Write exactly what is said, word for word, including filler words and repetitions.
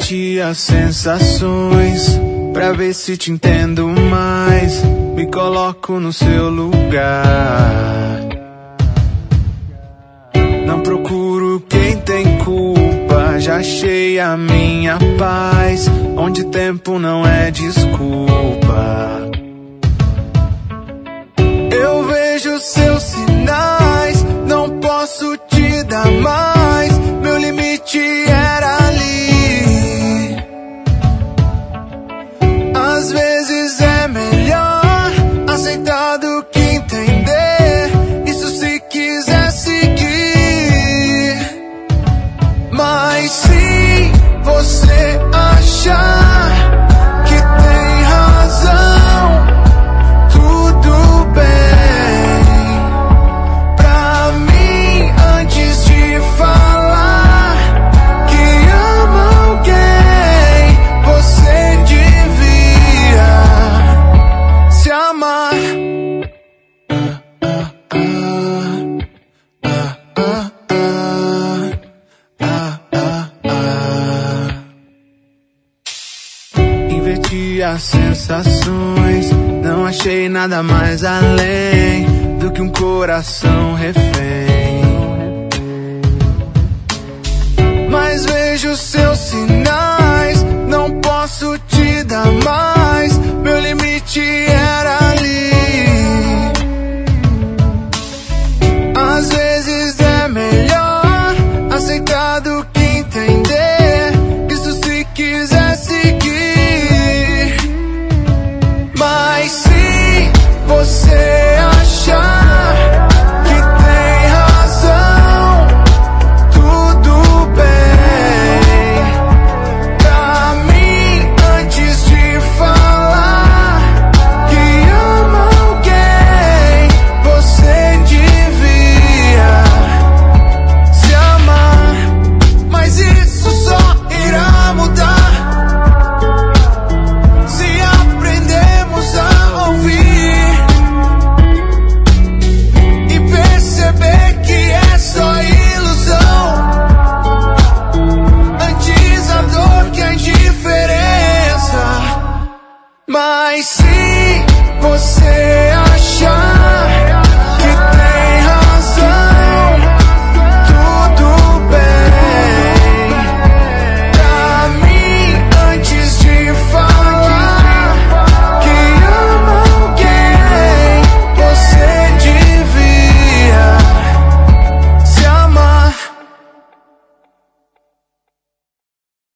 Inverte as sensações pra ver se te entendo mais. Me coloco no seu lugar. Não procuro quem tem culpa, já achei a minha paz, onde tempo não é desculpa. Eu vejo seus sinais, não posso te dar mais. Meu limite era ali. Às vezes é melhor aceitar do que entender. Isso se quiser seguir. Mas se você achar que tem razão, tudo bem. Pra mim, antes de falar que ama alguém, você devia se amar. Inverti as sensações, não achei nada mais além do que um coração refém.